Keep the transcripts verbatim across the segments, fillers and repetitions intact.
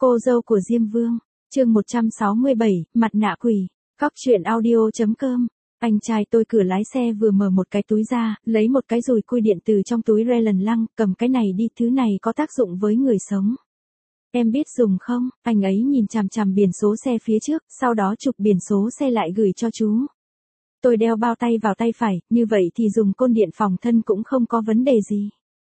Cô dâu của Diêm Vương, chương một trăm sáu mươi bảy, mặt nạ quỷ, cóc truyện audio.com. Anh trai tôi cửa lái xe vừa mở một cái túi ra, lấy một cái dùi cui điện từ trong túi re lần lăng, cầm cái này đi, thứ này có tác dụng với người sống. Em biết dùng không? Anh ấy nhìn chằm chằm biển số xe phía trước, sau đó chụp biển số xe lại gửi cho chú. Tôi đeo bao tay vào tay phải, như vậy thì dùng côn điện phòng thân cũng không có vấn đề gì.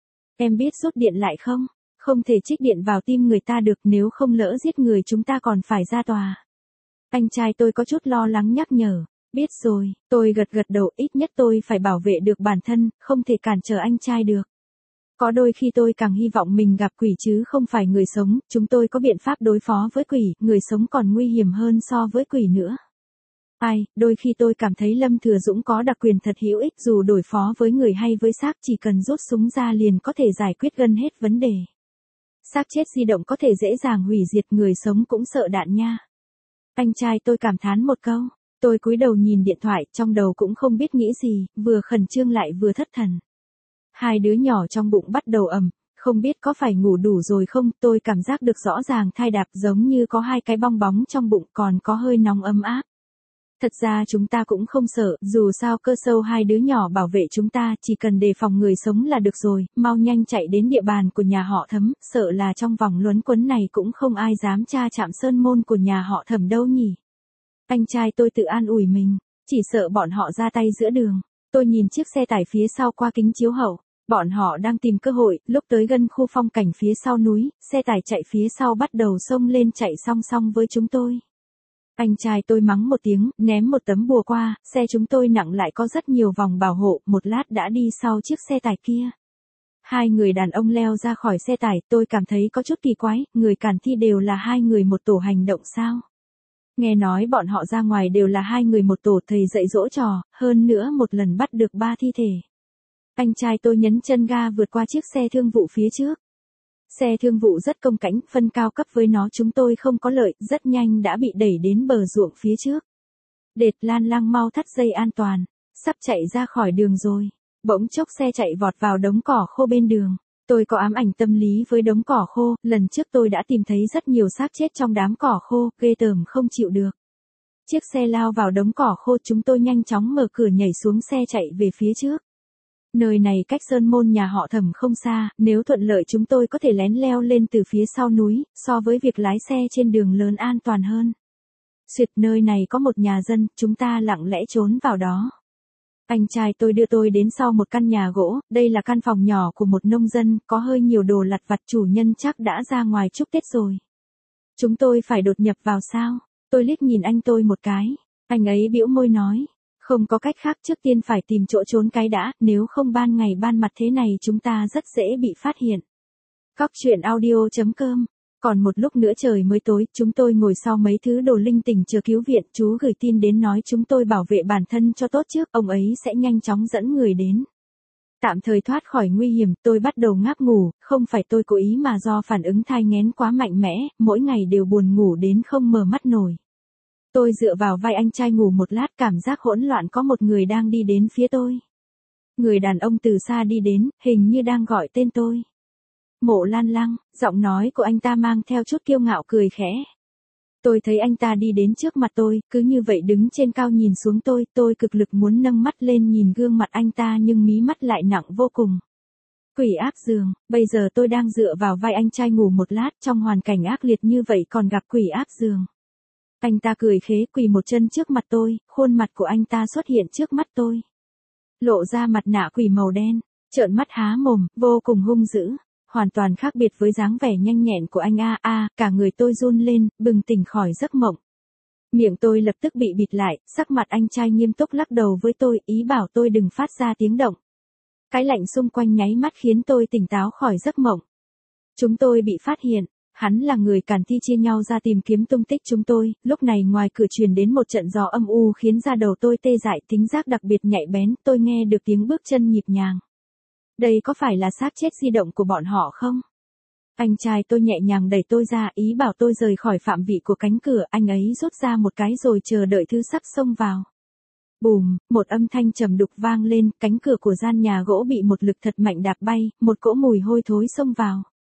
Em biết rút điện lại không? Không thể trích điện vào tim người ta được, nếu không lỡ giết người chúng ta còn phải ra tòa. Anh trai tôi có chút lo lắng nhắc nhở. Biết rồi, tôi gật gật đầu, ít nhất tôi phải bảo vệ được bản thân, không thể cản trở anh trai được. Có đôi khi tôi càng hy vọng mình gặp quỷ chứ không phải người sống, chúng tôi có biện pháp đối phó với quỷ, người sống còn nguy hiểm hơn so với quỷ nữa. Ai, đôi khi tôi cảm thấy Lâm Thừa Dũng có đặc quyền thật hữu ích, dù đối phó với người hay với xác chỉ cần rút súng ra liền có thể giải quyết gần hết vấn đề. Xác chết di động có thể dễ dàng hủy diệt, người sống cũng sợ đạn nha. Anh trai tôi cảm thán một câu. Tôi cúi đầu nhìn điện thoại, trong đầu cũng không biết nghĩ gì, vừa khẩn trương lại vừa thất thần. Hai đứa nhỏ trong bụng bắt đầu ầm, không biết có phải ngủ đủ rồi không, tôi cảm giác được rõ ràng thai đạp giống như có hai cái bong bóng trong bụng, còn có hơi nóng ấm áp. Thật ra chúng ta cũng không sợ, dù sao cơ sâu hai đứa nhỏ bảo vệ chúng ta, chỉ cần đề phòng người sống là được rồi, mau nhanh chạy đến địa bàn của nhà họ Thấm, sợ là trong vòng luẩn quẩn này cũng không ai dám tra chạm sơn môn của nhà họ Thẩm đâu nhỉ. Anh trai tôi tự an ủi mình, chỉ sợ bọn họ ra tay giữa đường. Tôi nhìn chiếc xe tải phía sau qua kính chiếu hậu, bọn họ đang tìm cơ hội, lúc tới gần khu phong cảnh phía sau núi, xe tải chạy phía sau bắt đầu xông lên chạy song song với chúng tôi. Anh trai tôi mắng một tiếng, ném một tấm bùa qua, xe chúng tôi nặng lại có rất nhiều vòng bảo hộ, một lát đã đi sau chiếc xe tải kia. Hai người đàn ông leo ra khỏi xe tải, tôi cảm thấy có chút kỳ quái, người cản thi đều là hai người một tổ hành động sao? Nghe nói bọn họ ra ngoài đều là hai người một tổ, thầy dạy dỗ trò, hơn nữa một lần bắt được ba thi thể. Anh trai tôi nhấn chân ga vượt qua chiếc xe thương vụ phía trước. Xe thương vụ rất cồng kềnh, phân cao cấp với nó chúng tôi không có lợi, rất nhanh đã bị đẩy đến bờ ruộng phía trước. Đệt Lan Lăng mau thắt dây an toàn, sắp chạy ra khỏi đường rồi. Bỗng chốc xe chạy vọt vào đống cỏ khô bên đường. Tôi có ám ảnh tâm lý với đống cỏ khô, lần trước tôi đã tìm thấy rất nhiều xác chết trong đám cỏ khô, ghê tởm không chịu được. Chiếc xe lao vào đống cỏ khô, chúng tôi nhanh chóng mở cửa nhảy xuống xe chạy về phía trước. Nơi này cách sơn môn nhà họ Thẩm không xa, nếu thuận lợi chúng tôi có thể lén leo lên từ phía sau núi, so với việc lái xe trên đường lớn an toàn hơn. Xuyệt, nơi này có một nhà dân, chúng ta lặng lẽ trốn vào đó. Anh trai tôi đưa tôi đến sau một căn nhà gỗ, đây là căn phòng nhỏ của một nông dân, có hơi nhiều đồ lặt vặt, chủ nhân chắc đã ra ngoài chúc Tết rồi. Chúng tôi phải đột nhập vào sao? Tôi liếc nhìn anh tôi một cái, anh ấy bĩu môi nói, không có cách khác, trước tiên phải tìm chỗ trốn cái đã, nếu không ban ngày ban mặt thế này chúng ta rất dễ bị phát hiện. Cóc truyện audio.com. Còn một lúc nữa trời mới tối, chúng tôi ngồi sau mấy thứ đồ linh tinh chờ cứu viện, chú gửi tin đến nói chúng tôi bảo vệ bản thân cho tốt trước, ông ấy sẽ nhanh chóng dẫn người đến. Tạm thời thoát khỏi nguy hiểm, tôi bắt đầu ngáp ngủ, không phải tôi cố ý mà do phản ứng thai nghén quá mạnh mẽ, mỗi ngày đều buồn ngủ đến không mở mắt nổi. Tôi dựa vào vai anh trai ngủ một lát, cảm giác hỗn loạn, có một người đang đi đến phía tôi. Người đàn ông từ xa đi đến, hình như đang gọi tên tôi. Mộ Lan Lăng, giọng nói của anh ta mang theo chút kiêu ngạo cười khẽ. Tôi thấy anh ta đi đến trước mặt tôi, cứ như vậy đứng trên cao nhìn xuống tôi, tôi cực lực muốn nâng mắt lên nhìn gương mặt anh ta nhưng mí mắt lại nặng vô cùng. Quỷ áp giường, bây giờ tôi đang dựa vào vai anh trai ngủ một lát, trong hoàn cảnh ác liệt như vậy còn gặp quỷ áp giường. Anh ta cười khế quỳ một chân trước mặt tôi, khuôn mặt của anh ta xuất hiện trước mắt tôi. Lộ ra mặt nạ quỷ màu đen, trợn mắt há mồm, vô cùng hung dữ. Hoàn toàn khác biệt với dáng vẻ nhanh nhẹn của anh a a, cả người tôi run lên, bừng tỉnh khỏi giấc mộng. Miệng tôi lập tức bị bịt lại, sắc mặt anh trai nghiêm túc lắc đầu với tôi, ý bảo tôi đừng phát ra tiếng động. Cái lạnh xung quanh nháy mắt khiến tôi tỉnh táo khỏi giấc mộng. Chúng tôi bị phát hiện, hắn là người càn thi chia nhau ra tìm kiếm tung tích chúng tôi, lúc này ngoài cửa truyền đến một trận gió âm u khiến da đầu tôi tê dại, thính giác đặc biệt nhạy bén, tôi nghe được tiếng bước chân nhịp nhàng. Đây có phải là xác chết di động của bọn họ không? Anh trai tôi nhẹ nhàng đẩy tôi ra, ý bảo tôi rời khỏi phạm vị của cánh cửa, anh ấy rút ra một cái rồi chờ đợi thứ sắp xông vào. Bùm, một âm thanh trầm đục vang lên, cánh cửa của gian nhà gỗ bị một lực thật mạnh đạp bay, một cỗ mùi hôi thối xông vào.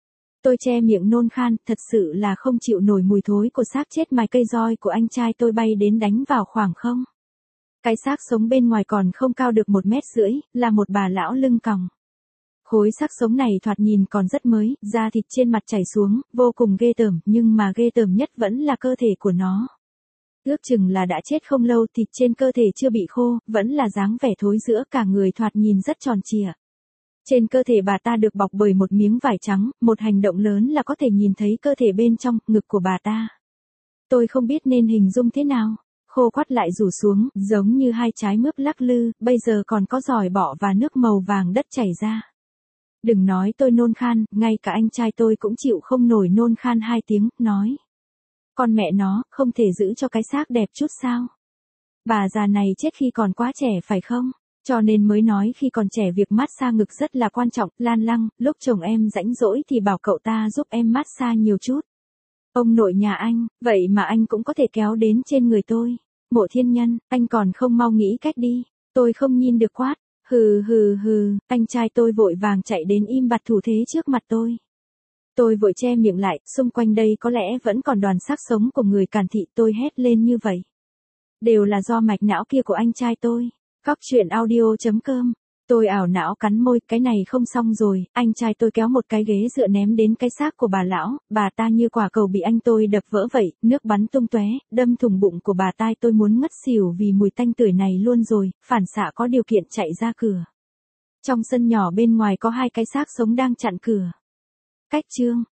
Tôi che miệng nôn khan, thật sự là không chịu nổi mùi thối của xác chết mài cây roi của anh trai tôi bay đến đánh vào khoảng không. Cái xác sống bên ngoài còn không cao được một mét rưỡi, là một bà lão lưng còng. Khối xác sống này thoạt nhìn còn rất mới, da thịt trên mặt chảy xuống, vô cùng ghê tởm, nhưng mà ghê tởm nhất vẫn là cơ thể của nó. Ước chừng là đã chết không lâu, thịt trên cơ thể chưa bị khô, vẫn là dáng vẻ thối rữa, cả người thoạt nhìn rất tròn trịa. Trên cơ thể bà ta được bọc bởi một miếng vải trắng, một hành động lớn là có thể nhìn thấy cơ thể bên trong, ngực của bà ta. Tôi không biết nên hình dung thế nào. Khô quắt lại rủ xuống, giống như hai trái mướp lắc lư, bây giờ còn có giòi bọ và nước màu vàng đất chảy ra. Đừng nói tôi nôn khan, ngay cả anh trai tôi cũng chịu không nổi nôn khan hai tiếng, nói. Con mẹ nó, không thể giữ cho cái xác đẹp chút sao? Bà già này chết khi còn quá trẻ phải không? Cho nên mới nói khi còn trẻ việc massage ngực rất là quan trọng, Lan Lăng, lúc chồng em rảnh rỗi thì bảo cậu ta giúp em massage nhiều chút. Ông nội nhà anh, vậy mà anh cũng có thể kéo đến trên người tôi. Mộ Thiên Nhân, anh còn không mau nghĩ cách đi. Tôi không nhìn được quát. Hừ hừ hừ, anh trai tôi vội vàng chạy đến im bặt thủ thế trước mặt tôi. Tôi vội che miệng lại, xung quanh đây có lẽ vẫn còn đoàn xác sống của người Càn Thị, tôi hét lên như vậy. Đều là do mạch não kia của anh trai tôi. Cóc truyện audio chấm com. Tôi ảo não cắn môi, cái này không xong rồi, anh trai tôi kéo một cái ghế dựa ném đến cái xác của bà lão, bà ta như quả cầu bị anh tôi đập vỡ vậy, nước bắn tung tóe, đâm thủng bụng của bà tai tôi muốn ngất xỉu vì mùi tanh tưởi này luôn rồi, phản xạ có điều kiện chạy ra cửa. Trong sân nhỏ bên ngoài có hai cái xác sống đang chặn cửa. Cách chương